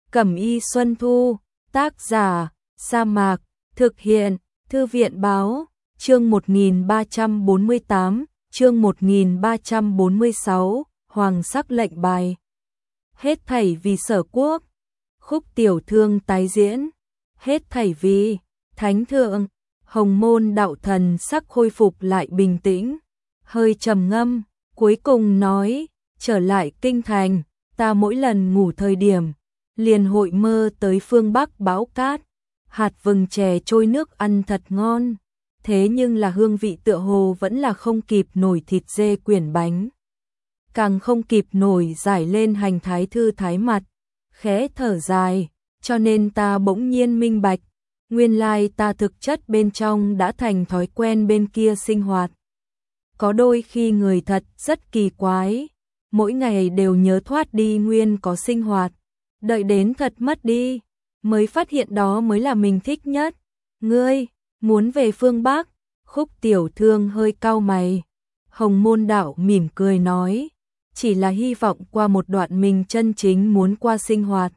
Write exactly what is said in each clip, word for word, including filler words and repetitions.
Cẩm y Xuân Thu, tác giả, Sa Mạc, thực hiện, Thư viện báo, chương một nghìn ba trăm bốn mươi tám, chương một nghìn ba trăm bốn mươi sáu, Hoàng sắc lệnh bài. Hết thảy vì Sở Quốc. Khúc tiểu thương tái diễn. Hết thảy vì Thánh Thượng. Hồng Môn đạo thần sắc khôi phục lại bình tĩnh, hơi trầm ngâm, cuối cùng nói, trở lại kinh thành, ta mỗi lần ngủ thời điểm, liền hội mơ tới phương Bắc bão cát, hạt vừng chè trôi nước ăn thật ngon, thế nhưng là hương vị tựa hồ vẫn là không kịp nổi thịt dê quyển bánh. Càng không kịp nổi giải lên hành thái thư thái mặt, khẽ thở dài, cho nên ta bỗng nhiên minh bạch, nguyên lai ta thực chất bên trong đã thành thói quen bên kia sinh hoạt. Có đôi khi người thật rất kỳ quái, mỗi ngày đều nhớ thoát đi nguyên có sinh hoạt, đợi đến thật mất đi, mới phát hiện đó mới là mình thích nhất. Ngươi, muốn về phương Bắc? Khúc tiểu thương hơi cau mày. Hồng Môn đạo mỉm cười nói, chỉ là hy vọng qua một đoạn mình chân chính muốn qua sinh hoạt.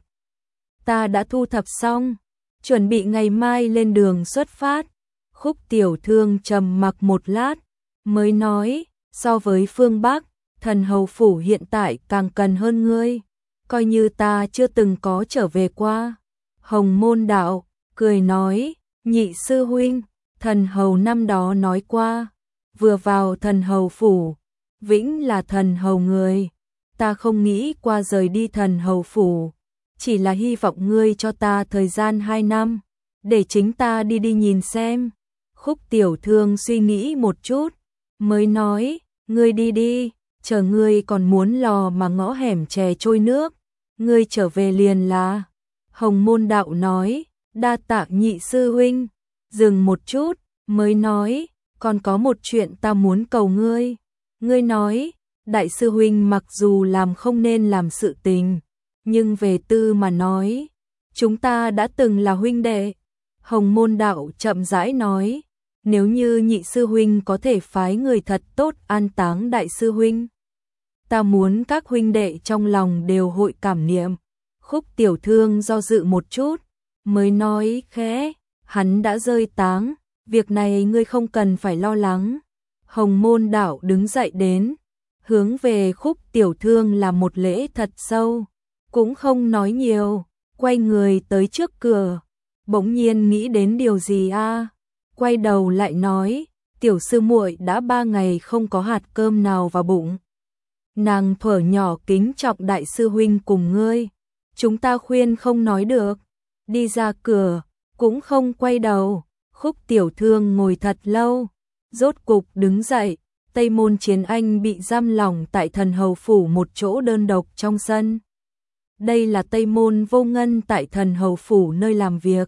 Ta đã thu thập xong, chuẩn bị ngày mai lên đường xuất phát. Khúc tiểu thương trầm mặc một lát, mới nói, so với phương Bắc, thần hầu phủ hiện tại càng cần hơn ngươi, coi như ta chưa từng có trở về qua. Hồng Môn đạo, cười nói, nhị sư huynh, thần hầu năm đó nói qua, vừa vào thần hầu phủ, vĩnh là thần hầu người, ta không nghĩ qua rời đi thần hầu phủ, chỉ là hy vọng ngươi cho ta thời gian hai năm, để chính ta đi đi nhìn xem. Khúc tiểu thương suy nghĩ một chút, mới nói, ngươi đi đi, chờ ngươi còn muốn lò mà ngõ hẻm chè trôi nước, ngươi trở về liền là. Hồng Môn đạo nói, đa tạ nhị sư huynh, dừng một chút, mới nói, còn có một chuyện ta muốn cầu ngươi. Ngươi nói, đại sư huynh mặc dù làm không nên làm sự tình, nhưng về tư mà nói, chúng ta đã từng là huynh đệ. Hồng Môn đạo chậm rãi nói, nếu như nhị sư huynh có thể phái người thật tốt an táng đại sư huynh, ta muốn các huynh đệ trong lòng đều hội cảm niệm. Khúc tiểu thương do dự một chút, mới nói khẽ, hắn đã rơi táng, việc này ngươi không cần phải lo lắng. Hồng Môn đạo đứng dậy đến, hướng về khúc tiểu thương làm một lễ thật sâu, cũng không nói nhiều, quay người tới trước cửa, bỗng nhiên nghĩ đến điều gì a, quay đầu lại nói, tiểu sư muội đã ba ngày không có hạt cơm nào vào bụng. Nàng thuở nhỏ kính trọng đại sư huynh cùng ngươi, chúng ta khuyên không nói được, đi ra cửa, cũng không quay đầu. Khúc tiểu thương ngồi thật lâu, rốt cục đứng dậy, Tây Môn Chiến Anh bị giam lỏng tại thần hầu phủ một chỗ đơn độc trong sân. Đây là Tây Môn Vô Ngân tại thần hầu phủ nơi làm việc.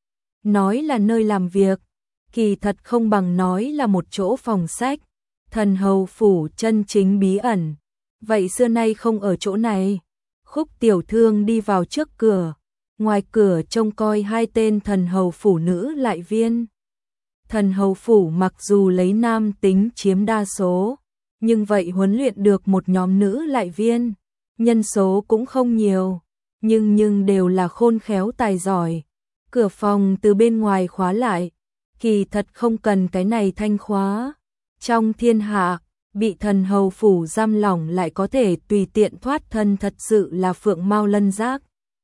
Nói là nơi làm việc, kỳ thật không bằng nói là một chỗ phòng sách. Thần hầu phủ chân chính bí ẩn, vậy xưa nay không ở chỗ này. Khúc tiểu thương đi vào trước cửa, ngoài cửa trông coi hai tên thần hầu phủ nữ lại viên. Thần hầu phủ mặc dù lấy nam tính chiếm đa số, nhưng vậy huấn luyện được một nhóm nữ lại viên, nhân số cũng không nhiều, nhưng nhưng đều là khôn khéo tài giỏi. Cửa phòng từ bên ngoài khóa lại, kỳ thật không cần cái này thanh khóa. Trong thiên hạ, bị thần hầu phủ giam lỏng lại có thể tùy tiện thoát thân thật sự là phượng mao lân giác.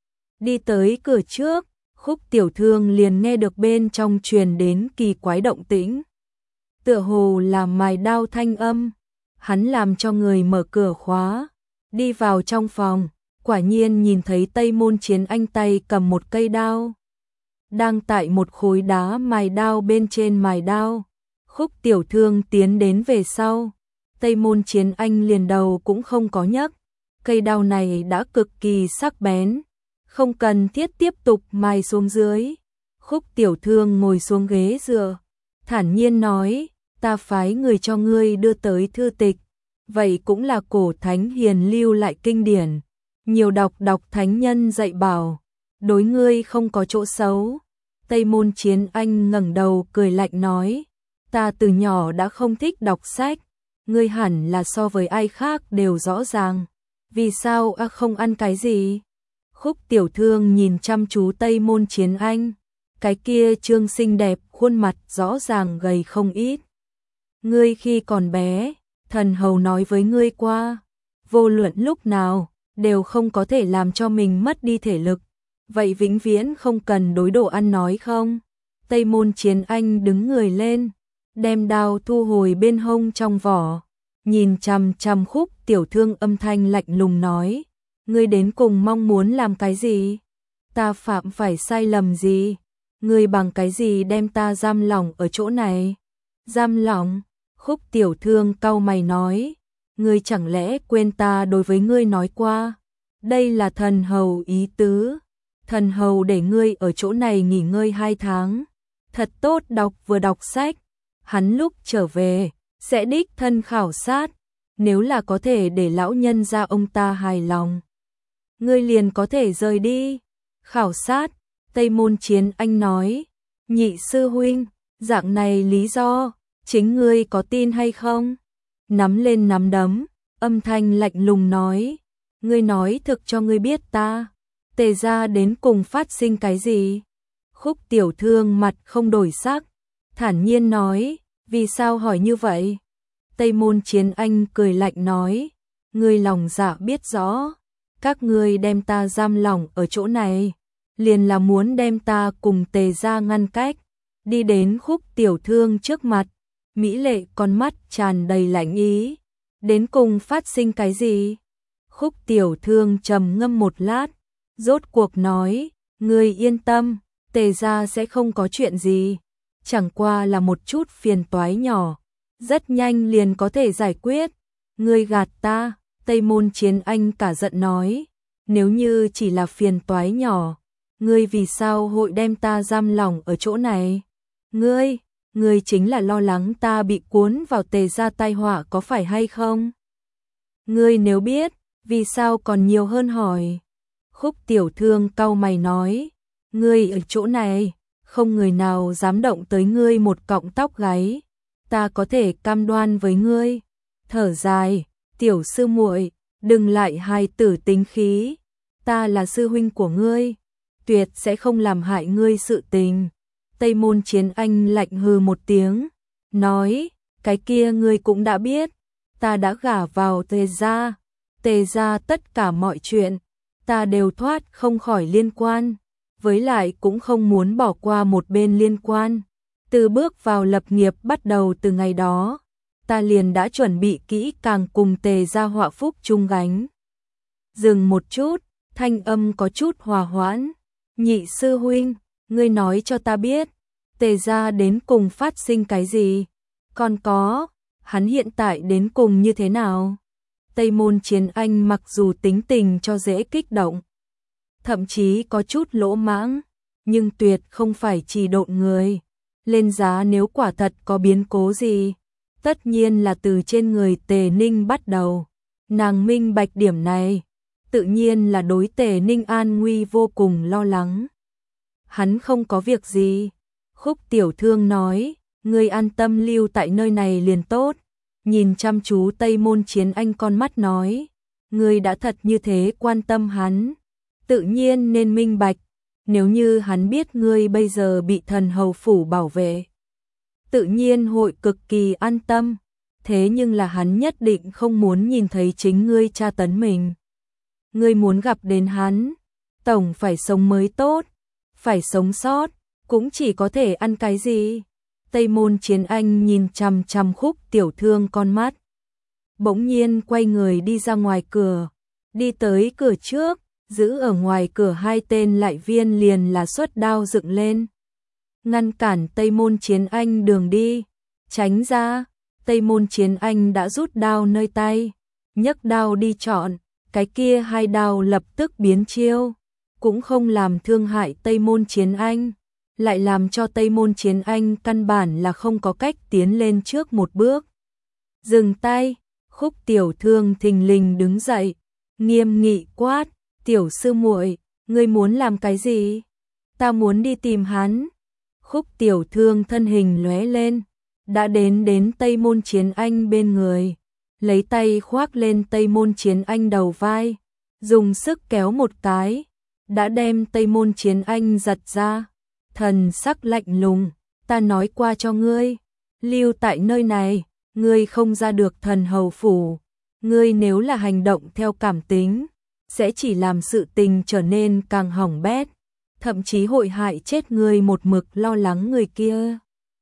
Đi tới cửa trước, Khúc tiểu thương liền nghe được bên trong truyền đến kỳ quái động tĩnh. Tựa hồ là mài đao thanh âm, hắn làm cho người mở cửa khóa, đi vào trong phòng, quả nhiên nhìn thấy Tây Môn Chiến Anh tay cầm một cây đao, đang tại một khối đá mài đao bên trên mài đao. Khúc tiểu thương tiến đến về sau, Tây Môn Chiến Anh liền đầu cũng không có nhấc, cây đao này đã cực kỳ sắc bén, không cần thiết tiếp tục mài xuống dưới. Khúc tiểu thương ngồi xuống ghế dựa, thản nhiên nói, ta phái người cho ngươi đưa tới thư tịch, vậy cũng là cổ thánh hiền lưu lại kinh điển, nhiều đọc đọc thánh nhân dạy bảo, đối ngươi không có chỗ xấu. Tây Môn Chiến Anh ngẩng đầu cười lạnh nói, ta từ nhỏ đã không thích đọc sách, ngươi hẳn là so với ai khác đều rõ ràng, vì sao a không ăn cái gì? Khúc Tiểu Thương nhìn chăm chú Tây Môn Chiến Anh, cái kia trương xinh đẹp, khuôn mặt rõ ràng gầy không ít. Ngươi khi còn bé, thần hầu nói với ngươi qua, vô luận lúc nào, đều không có thể làm cho mình mất đi thể lực. Vậy vĩnh viễn không cần đối đồ ăn nói không? Tây Môn Chiến Anh đứng người lên, đem đao thu hồi bên hông trong vỏ, nhìn chằm chằm Khúc Tiểu Thương, âm thanh lạnh lùng nói, ngươi đến cùng mong muốn làm cái gì? Ta phạm phải sai lầm gì? Ngươi bằng cái gì đem ta giam lỏng ở chỗ này? Giam lỏng? Khúc Tiểu Thương cau mày nói, ngươi chẳng lẽ quên ta đối với ngươi nói qua, đây là thần hầu ý tứ, thần hầu để ngươi ở chỗ này nghỉ ngơi hai tháng, thật tốt đọc vừa đọc sách, hắn lúc trở về sẽ đích thân khảo sát, nếu là có thể để lão nhân gia ông ta hài lòng, ngươi liền có thể rời đi. Khảo sát? Tây Môn Chiến Anh nói, nhị sư huynh, dạng này lý do, chính ngươi có tin hay không? Nắm lên nắm đấm, âm thanh lạnh lùng nói, ngươi nói thực cho ngươi biết ta, Tề gia đến cùng phát sinh cái gì? Khúc Tiểu Thương mặt không đổi sắc, thản nhiên nói, vì sao hỏi như vậy? Tây Môn Chiến Anh cười lạnh nói, ngươi lòng dạ biết rõ, các ngươi đem ta giam lỏng ở chỗ này, liền là muốn đem ta cùng Tề gia ngăn cách. Đi đến Khúc Tiểu Thương trước mặt, mỹ lệ con mắt tràn đầy lạnh ý, đến cùng phát sinh cái gì? Khúc Tiểu Thương trầm ngâm một lát, rốt cuộc nói, ngươi yên tâm, Tề gia sẽ không có chuyện gì, chẳng qua là một chút phiền toái nhỏ, rất nhanh liền có thể giải quyết. Ngươi gạt ta. Tây Môn Chiến Anh cả giận nói, nếu như chỉ là phiền toái nhỏ, ngươi vì sao hội đem ta giam lỏng ở chỗ này? Ngươi, ngươi chính là lo lắng ta bị cuốn vào Tề gia tai họa có phải hay không? Ngươi nếu biết, vì sao còn nhiều hơn hỏi? Khúc Tiểu Thương cau mày nói, ngươi ở chỗ này, không người nào dám động tới ngươi một cọng tóc gáy, ta có thể cam đoan với ngươi. Thở dài, tiểu sư muội, đừng lại hài tử tính khí, ta là sư huynh của ngươi, tuyệt sẽ không làm hại ngươi sự tình. Tây Môn Chiến Anh lạnh hừ một tiếng, nói, cái kia ngươi cũng đã biết, ta đã gả vào Tề gia, Tề gia tất cả mọi chuyện, ta đều thoát không khỏi liên quan, với lại cũng không muốn bỏ qua một bên liên quan. Từ bước vào lập nghiệp bắt đầu từ ngày đó, ta liền đã chuẩn bị kỹ càng cùng Tề gia họa phúc chung gánh. Dừng một chút, thanh âm có chút hòa hoãn, nhị sư huynh, ngươi nói cho ta biết, Tề gia đến cùng phát sinh cái gì? Còn có, hắn hiện tại đến cùng như thế nào? Tây Môn Chiến Anh mặc dù tính tình cho dễ kích động, thậm chí có chút lỗ mãng, nhưng tuyệt không phải chỉ độn người. Lên giá nếu quả thật có biến cố gì, tất nhiên là từ trên người Tề Ninh bắt đầu. Nàng minh bạch điểm này, tự nhiên là đối Tề Ninh an nguy vô cùng lo lắng. Hắn không có việc gì. Khúc Tiểu Thương nói, ngươi an tâm lưu tại nơi này liền tốt. Nhìn chăm chú Tây Môn Chiến Anh con mắt nói, ngươi đã thật như thế quan tâm hắn, tự nhiên nên minh bạch, nếu như hắn biết ngươi bây giờ bị thần hầu phủ bảo vệ, tự nhiên hội cực kỳ an tâm, thế nhưng là hắn nhất định không muốn nhìn thấy chính ngươi tra tấn mình. Ngươi muốn gặp đến hắn, tổng phải sống mới tốt, phải sống sót, cũng chỉ có thể ăn cái gì? Tây Môn Chiến Anh nhìn chằm chằm Khúc Tiểu Thương con mắt, bỗng nhiên quay người đi ra ngoài cửa, đi tới cửa trước, giữ ở ngoài cửa hai tên lại viên liền là xuất đao dựng lên, ngăn cản Tây Môn Chiến Anh đường đi. Tránh ra. Tây Môn Chiến Anh đã rút đao nơi tay, nhấc đao đi chọn, cái kia hai đao lập tức biến chiêu, cũng không làm thương hại Tây Môn Chiến Anh, lại làm cho Tây Môn Chiến Anh căn bản là không có cách tiến lên trước một bước. Dừng tay. Khúc Tiểu Thương thình lình đứng dậy, nghiêm nghị quát, tiểu sư muội, ngươi muốn làm cái gì? Ta muốn đi tìm hắn. Khúc Tiểu Thương thân hình lóe lên, đã đến đến Tây Môn Chiến Anh bên người, lấy tay khoác lên Tây Môn Chiến Anh đầu vai, dùng sức kéo một cái, đã đem Tây Môn Chiến Anh giật ra, thần sắc lạnh lùng, ta nói qua cho ngươi, lưu tại nơi này, ngươi không ra được thần hầu phủ, ngươi nếu là hành động theo cảm tính, sẽ chỉ làm sự tình trở nên càng hỏng bét, thậm chí hội hại chết ngươi một mực lo lắng người kia.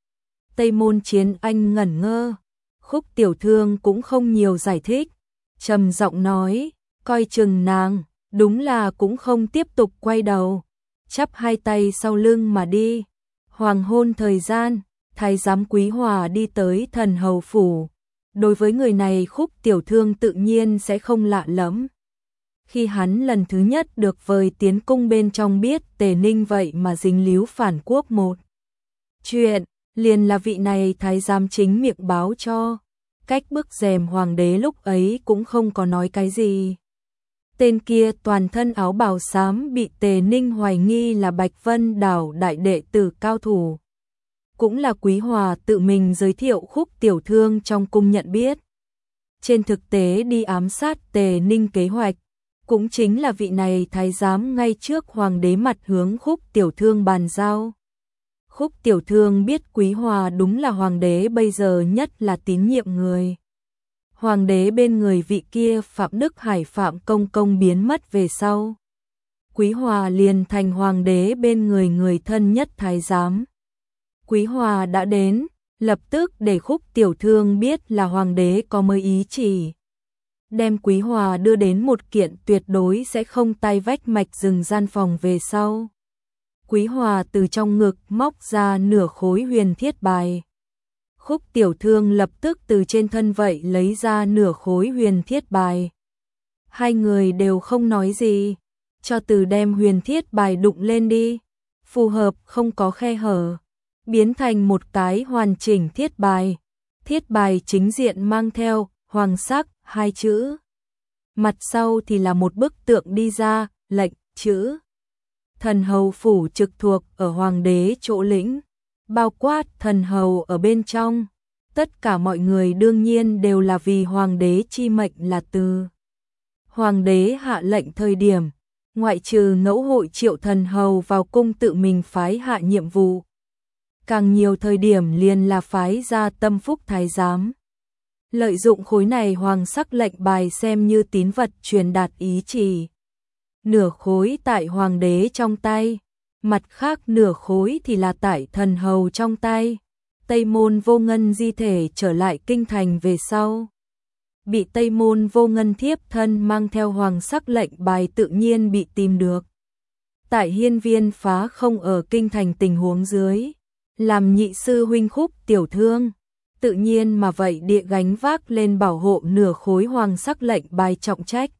Tây Môn Chiến Anh ngẩn ngơ, Khúc Tiểu Thương cũng không nhiều giải thích, trầm giọng nói, coi chừng nàng, đúng là cũng không tiếp tục quay đầu, chắp hai tay sau lưng mà đi. Hoàng hôn thời gian, thái giám Quý Hòa đi tới thần hầu phủ, đối với người này Khúc Tiểu Thương tự nhiên sẽ không lạ lẫm. Khi hắn lần thứ nhất được vời tiến cung bên trong biết Tề Ninh vậy mà dính líu phản quốc một chuyện, liền là vị này thái giám chính miệng báo cho, cách bức rèm hoàng đế lúc ấy cũng không có nói cái gì. Tên kia toàn thân áo bào xám bị Tề Ninh hoài nghi là Bạch Vân Đảo đại đệ tử cao thủ. Cũng là Quý Hòa tự mình giới thiệu Khúc Tiểu Thương trong cung nhận biết. Trên thực tế đi ám sát Tề Ninh kế hoạch, cũng chính là vị này thái giám ngay trước hoàng đế mặt hướng Khúc Tiểu Thương bàn giao. Khúc Tiểu Thương biết Quý Hòa đúng là hoàng đế bây giờ nhất là tín nhiệm người. Hoàng đế bên người vị kia Phạm Đức Hải Phạm Công Công biến mất về sau, Quý Hòa liền thành hoàng đế bên người người thân nhất thái giám. Quý Hòa đã đến, lập tức để Khúc Tiểu Thương biết là hoàng đế có mới ý chỉ. Đem Quý Hòa đưa đến một kiện tuyệt đối sẽ không tay vách mạch rừng gian phòng về sau. Quý Hòa từ trong ngực móc ra nửa khối huyền thiết bài. Khúc Tiểu Thương lập tức từ trên thân vậy lấy ra nửa khối huyền thiết bài. Hai người đều không nói gì, cho từ đem huyền thiết bài đụng lên đi, phù hợp không có khe hở, biến thành một cái hoàn chỉnh thiết bài. Thiết bài chính diện mang theo hoàng sắc hai chữ, mặt sau thì là một bức tượng đi ra, lệnh chữ. Thần hầu phủ trực thuộc ở hoàng đế chỗ lĩnh, bao quát thần hầu ở bên trong. Tất cả mọi người đương nhiên đều là vì hoàng đế chi mệnh là từ. Hoàng đế hạ lệnh thời điểm, ngoại trừ ngẫu hội triệu thần hầu vào cung tự mình phái hạ nhiệm vụ. Càng nhiều thời điểm liền là phái ra tâm phúc thái giám. Lợi dụng khối này hoàng sắc lệnh bài xem như tín vật truyền đạt ý chỉ. Nửa khối tại hoàng đế trong tay, mặt khác nửa khối thì là tại thần hầu trong tay. Tây Môn Vô Ngân di thể trở lại kinh thành về sau, bị Tây Môn Vô Ngân thiếp thân mang theo hoàng sắc lệnh bài tự nhiên bị tìm được. Tại hiên viên phá không ở kinh thành tình huống dưới, làm nhị sư huynh Khúc Tiểu Thương, tự nhiên mà vậy địa gánh vác lên bảo hộ nửa khối hoàng sắc lệnh bài trọng trách.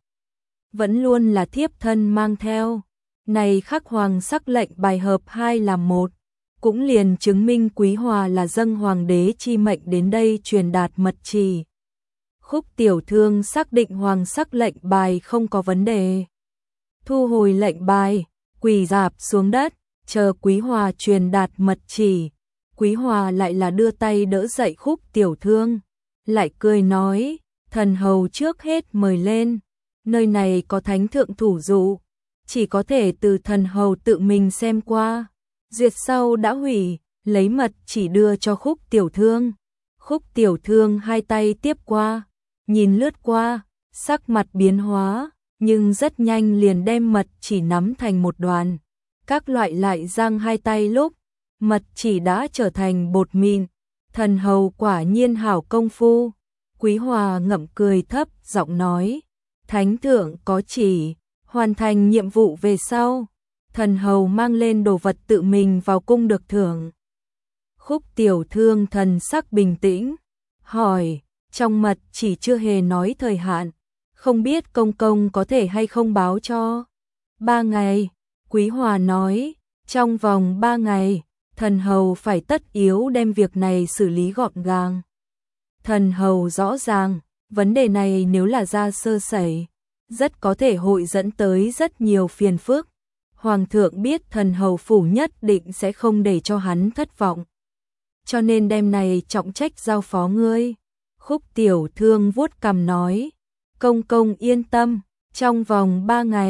Vẫn luôn là thiếp thân mang theo, này khắc hoàng sắc lệnh bài hợp hai làm một, cũng liền chứng minh Quý Hòa là dâng hoàng đế chi mệnh đến đây truyền đạt mật chỉ. Khúc Tiểu Thương xác định hoàng sắc lệnh bài không có vấn đề, thu hồi lệnh bài, quỳ rạp xuống đất, chờ Quý Hòa truyền đạt mật chỉ. Quý Hòa lại là đưa tay đỡ dậy Khúc Tiểu Thương, lại cười nói, thần hầu trước hết mời lên, nơi này có thánh thượng thủ dụ, chỉ có thể từ thần hầu tự mình xem qua, duyệt sau đã hủy, lấy mật chỉ đưa cho Khúc Tiểu Thương. Khúc Tiểu Thương hai tay tiếp qua, nhìn lướt qua, sắc mặt biến hóa, nhưng rất nhanh liền đem mật chỉ nắm thành một đoàn. Các loại lại giang hai tay lúc, mật chỉ đã trở thành bột mịn. Thần hầu quả nhiên hảo công phu. Quý Hòa ngậm cười thấp giọng nói, thánh thượng có chỉ, hoàn thành nhiệm vụ về sau, thần hầu mang lên đồ vật tự mình vào cung được thưởng. Khúc Tiểu Thương thần sắc bình tĩnh, hỏi, trong mật chỉ chưa hề nói thời hạn, không biết công công có thể hay không báo cho. Ba ngày, Quý Hòa nói, trong vòng ba ngày, thần hầu phải tất yếu đem việc này xử lý gọn gàng. Thần hầu rõ ràng, vấn đề này nếu là ra sơ sẩy, rất có thể hội dẫn tới rất nhiều phiền phức. Hoàng thượng biết thần hầu phủ nhất định sẽ không để cho hắn thất vọng, cho nên đêm này trọng trách giao phó ngươi. Khúc Tiểu Thương vuốt cằm nói, công công yên tâm, trong vòng ba ngày,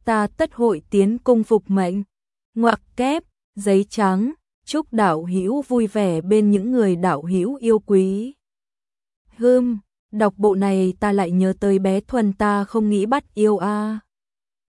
ta tất hội tiến cung phục mệnh. Ngoặc kép, giấy trắng, chúc đạo hữu vui vẻ bên những người đạo hữu yêu quý. Hưm, đọc bộ này ta lại nhớ tới bé Thuần ta không nghĩ bắt yêu a. À.